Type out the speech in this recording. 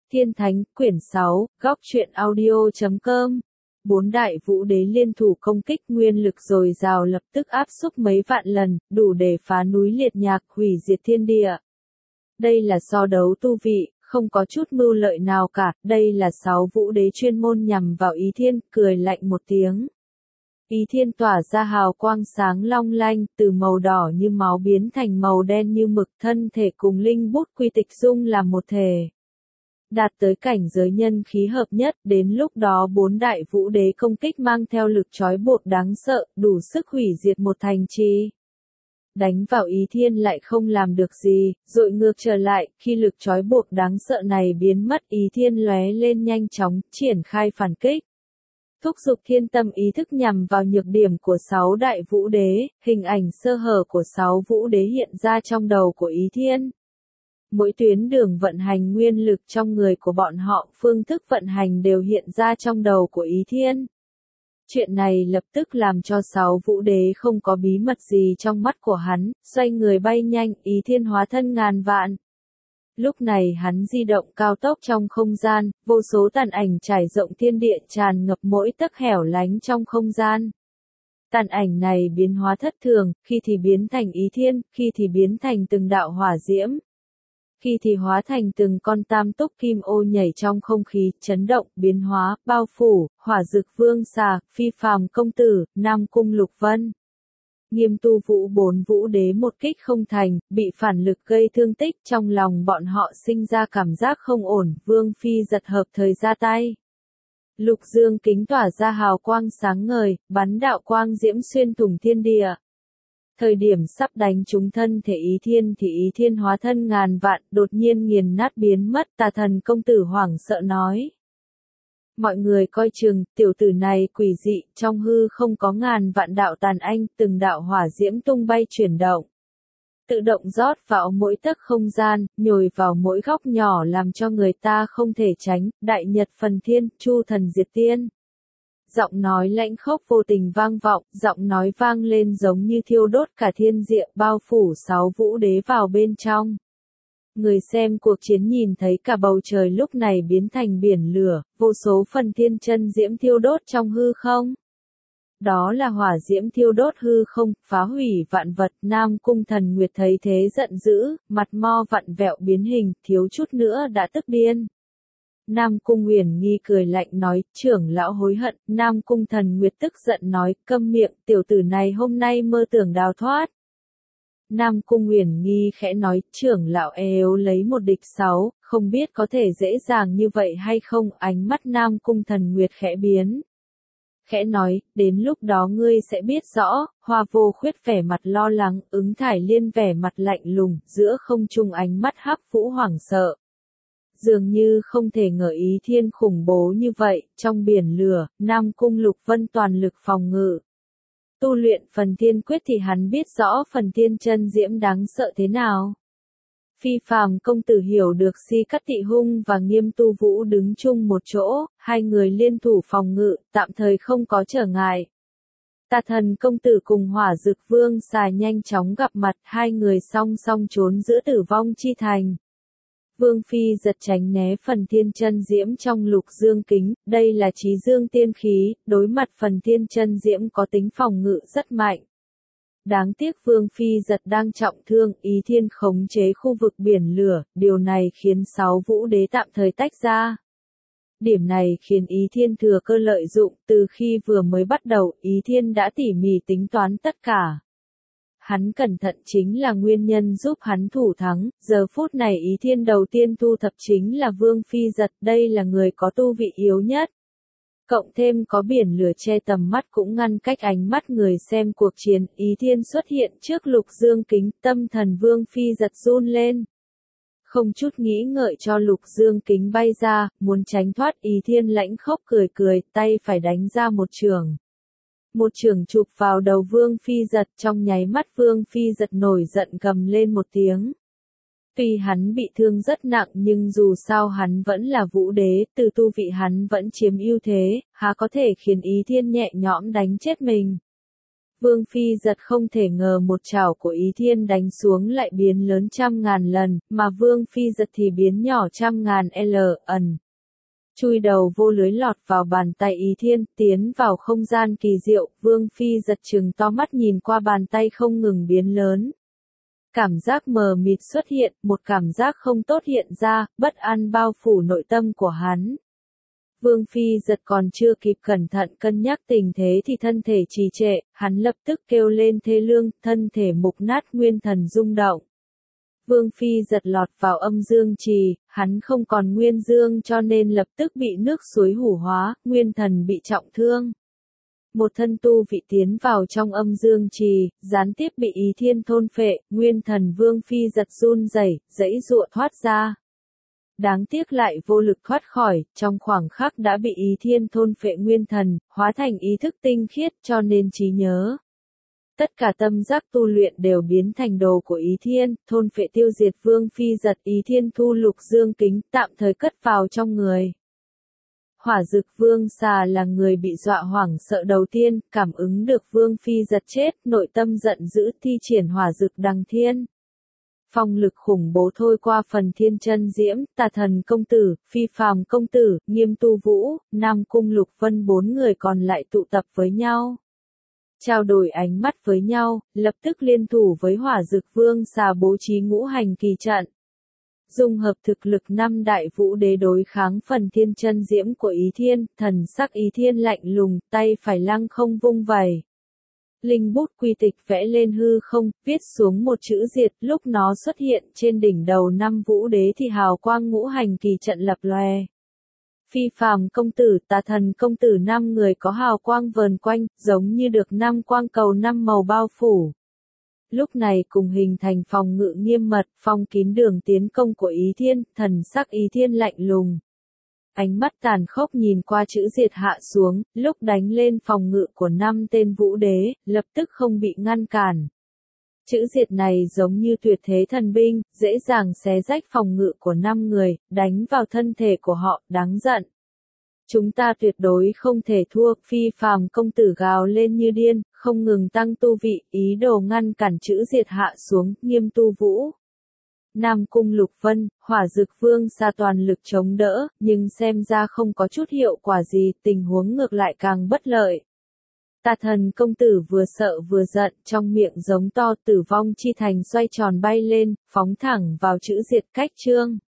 Thiên Thánh, quyển 6, góc truyện audio.com. Bốn đại vũ đế liên thủ công kích, nguyên lực dồi dào lập tức áp xúc mấy vạn lần, đủ để phá núi liệt nhạc, hủy diệt thiên địa. Đây là so đấu tu vị, không có chút mưu lợi nào cả, đây là 6 vũ đế chuyên môn nhằm vào Ý Thiên, cười lạnh một tiếng. Ý Thiên tỏa ra hào quang sáng long lanh, từ màu đỏ như máu biến thành màu đen như mực, thân thể cùng linh bút quy tịch dung làm một thể. Đạt tới cảnh giới nhân khí hợp nhất, đến lúc đó bốn đại vũ đế công kích mang theo lực trói buộc đáng sợ, đủ sức hủy diệt một thành trì. Đánh vào Ý Thiên lại không làm được gì, dội ngược trở lại, khi lực trói buộc đáng sợ này biến mất, Ý Thiên lóe lên nhanh chóng, triển khai phản kích. Thúc giục thiên tâm ý thức nhằm vào nhược điểm của 6 đại vũ đế, hình ảnh sơ hở của 6 vũ đế hiện ra trong đầu của Ý Thiên. Mỗi tuyến đường vận hành nguyên lực trong người của bọn họ, phương thức vận hành đều hiện ra trong đầu của Ý Thiên. Chuyện này lập tức làm cho 6 vũ đế không có bí mật gì trong mắt của hắn, xoay người bay nhanh, Ý Thiên hóa thân ngàn vạn. Lúc này hắn di động cao tốc trong không gian, vô số tàn ảnh trải rộng thiên địa tràn ngập mỗi tấc hẻo lánh trong không gian. Tàn ảnh này biến hóa thất thường, khi thì biến thành Ý Thiên, khi thì biến thành từng đạo hỏa diễm. Khi thì hóa thành từng con tam túc kim ô nhảy trong không khí, chấn động, biến hóa, bao phủ, hỏa dực vương xà, phi phàm công tử, Nam Cung Lục Vân. Nghiêm tu vũ bốn vũ đế một kích không thành, bị phản lực gây thương tích, trong lòng bọn họ sinh ra cảm giác không ổn, Vương Phi giật hợp thời ra tay. Lục dương kính tỏa ra hào quang sáng ngời, bắn đạo quang diễm xuyên thủng thiên địa. Thời điểm sắp đánh trúng thân thể Ý Thiên thì Ý Thiên hóa thân ngàn vạn, đột nhiên nghiền nát biến mất, Tà Thần công tử hoảng sợ nói. Mọi người coi chừng, tiểu tử này quỷ dị, trong hư không có ngàn vạn đạo tàn anh, từng đạo hỏa diễm tung bay chuyển động. Tự động rót vào mỗi tấc không gian, nhồi vào mỗi góc nhỏ làm cho người ta không thể tránh, đại nhật phần thiên, chu thần diệt tiên. Giọng nói lãnh khốc vô tình vang vọng, giọng nói vang lên giống như thiêu đốt cả thiên địa, bao phủ 6 vũ đế vào bên trong. Người xem cuộc chiến nhìn thấy cả bầu trời lúc này biến thành biển lửa, vô số phần thiên chân diễm thiêu đốt trong hư không. Đó là hỏa diễm thiêu đốt hư không, phá hủy vạn vật. Nam Cung Thần Nguyệt thấy thế giận dữ, mặt mo vặn vẹo biến hình, thiếu chút nữa đã tức điên. Nam Cung Uyển Nghi cười lạnh nói, trưởng lão hối hận. Nam Cung Thần Nguyệt tức giận nói, câm miệng, tiểu tử này hôm nay mơ tưởng đào thoát. Nam Cung Uyển Nghi khẽ nói, trưởng lão yếu lấy một địch 6, không biết có thể dễ dàng như vậy hay không. Ánh mắt Nam Cung Thần Nguyệt khẽ biến. Khẽ nói, đến lúc đó ngươi sẽ biết rõ. Hoa Vô Khuyết vẻ mặt lo lắng, Ứng Thải Liên vẻ mặt lạnh lùng, giữa không trung ánh mắt Hắc Vũ hoảng sợ. Dường như không thể ngờ Ý Thiên khủng bố như vậy, trong biển lửa, Nam Cung Lục Vân toàn lực phòng ngự. Tu luyện phần thiên quyết thì hắn biết rõ phần thiên chân diễm đáng sợ thế nào. Phi phàm công tử hiểu được Si Cắt Tị Hung và Nghiêm tu vũ đứng chung một chỗ, hai người liên thủ phòng ngự, tạm thời không có trở ngại. Tà Thần công tử cùng Hỏa Dực Vương xà nhanh chóng gặp mặt, hai người song song trốn giữa tử vong chi thành. Vương Phi giật tránh né phần thiên chân diễm trong lục dương kính, đây là chí dương tiên khí, đối mặt phần thiên chân diễm có tính phòng ngự rất mạnh. Đáng tiếc Vương Phi giật đang trọng thương, Ý Thiên khống chế khu vực biển lửa, điều này khiến 6 vũ đế tạm thời tách ra. Điểm này khiến Ý Thiên thừa cơ lợi dụng, từ khi vừa mới bắt đầu, Ý Thiên đã tỉ mỉ tính toán tất cả. Hắn cẩn thận chính là nguyên nhân giúp hắn thủ thắng, giờ phút này Ý Thiên đầu tiên thu thập chính là Vương Phi giật, đây là người có tu vị yếu nhất. Cộng thêm có biển lửa che tầm mắt cũng ngăn cách ánh mắt người xem cuộc chiến, Ý Thiên xuất hiện trước lục dương kính, tâm thần Vương Phi giật run lên. Không chút nghĩ ngợi cho lục dương kính bay ra, muốn tránh thoát Ý Thiên lãnh khốc cười cười, tay phải đánh ra một chưởng. Một chưởng chụp vào đầu Vương Phi giật, trong nháy mắt Vương Phi giật nổi giận gầm lên một tiếng. Tuy hắn bị thương rất nặng nhưng dù sao hắn vẫn là vũ đế, từ tu vị hắn vẫn chiếm ưu thế, há có thể khiến Ý Thiên nhẹ nhõm đánh chết mình. Vương Phi Giật không thể ngờ một chảo của Ý Thiên đánh xuống lại biến lớn trăm ngàn lần, mà Vương Phi Giật thì biến nhỏ trăm ngàn lần. Chui đầu vô lưới lọt vào bàn tay Ý Thiên, tiến vào không gian kỳ diệu, Vương Phi Giật trừng to mắt nhìn qua bàn tay không ngừng biến lớn. Cảm giác mờ mịt xuất hiện, một cảm giác không tốt hiện ra, bất an bao phủ nội tâm của hắn. Vương Phi Giật còn chưa kịp cẩn thận cân nhắc tình thế thì thân thể trì trệ, hắn lập tức kêu lên thê lương, thân thể mục nát nguyên thần rung động. Vương Phi Giật lọt vào âm dương trì, hắn không còn nguyên dương cho nên lập tức bị nước suối hủ hóa, nguyên thần bị trọng thương. Một thân tu vị tiến vào trong âm dương trì, gián tiếp bị Ý Thiên thôn phệ, nguyên thần Vương Phi Giật run rẩy, giãy giụa thoát ra. Đáng tiếc lại vô lực thoát khỏi, trong khoảng khắc đã bị Ý Thiên thôn phệ nguyên thần, hóa thành ý thức tinh khiết cho nên trí nhớ. Tất cả tâm giác tu luyện đều biến thành đồ của Ý Thiên, thôn phệ tiêu diệt Vương Phi Giật. Ý Thiên thu lục dương kính, tạm thời cất vào trong người. Hỏa Dực Vương Xà là người bị dọa hoảng sợ đầu tiên, cảm ứng được Vương Phi Giật chết, nội tâm giận dữ thi triển Hỏa Dực Đằng Thiên. Phong lực khủng bố thôi qua phần Thiên Chân Diễm, Tà Thần công tử, Phi Phàm công tử, Nghiêm Tu Vũ, Nam Cung Lục Vân bốn người còn lại tụ tập với nhau. Trao đổi ánh mắt với nhau, lập tức liên thủ với Hỏa Dực Vương Xà bố trí ngũ hành kỳ trận. Dung hợp thực lực năm đại vũ đế đối kháng phần Thiên Chân Diễm của Ý Thiên, thần sắc Ý Thiên lạnh lùng, tay phải lăng không vung vẩy. Linh bút quy tịch vẽ lên hư không, viết xuống một chữ diệt, lúc nó xuất hiện trên đỉnh đầu năm vũ đế thì hào quang ngũ hành kỳ trận lập lòe. Phi Phàm công tử, Tà Thần công tử năm người có hào quang vờn quanh, giống như được năm quang cầu năm màu bao phủ. Lúc này cùng hình thành phòng ngự nghiêm mật, phong kín đường tiến công của Ý Thiên, thần sắc Ý Thiên lạnh lùng. Ánh mắt tàn khốc nhìn qua chữ diệt hạ xuống, lúc đánh lên phòng ngự của năm tên vũ đế, lập tức không bị ngăn cản. Chữ diệt này giống như tuyệt thế thần binh, dễ dàng xé rách phòng ngự của 5 người, đánh vào thân thể của họ, đáng giận. Chúng ta tuyệt đối không thể thua, Phi Phàm công tử gào lên như điên, không ngừng tăng tu vị, ý đồ ngăn cản chữ diệt hạ xuống, Nghiêm Tu Vũ. Nam Cung Lục Vân, Hỏa Dực Vương Xà toàn lực chống đỡ, nhưng xem ra không có chút hiệu quả gì, tình huống ngược lại càng bất lợi. Tà Thần công tử vừa sợ vừa giận, trong miệng giống to, tử vong chi thành xoay tròn bay lên, phóng thẳng vào chữ diệt cách chương.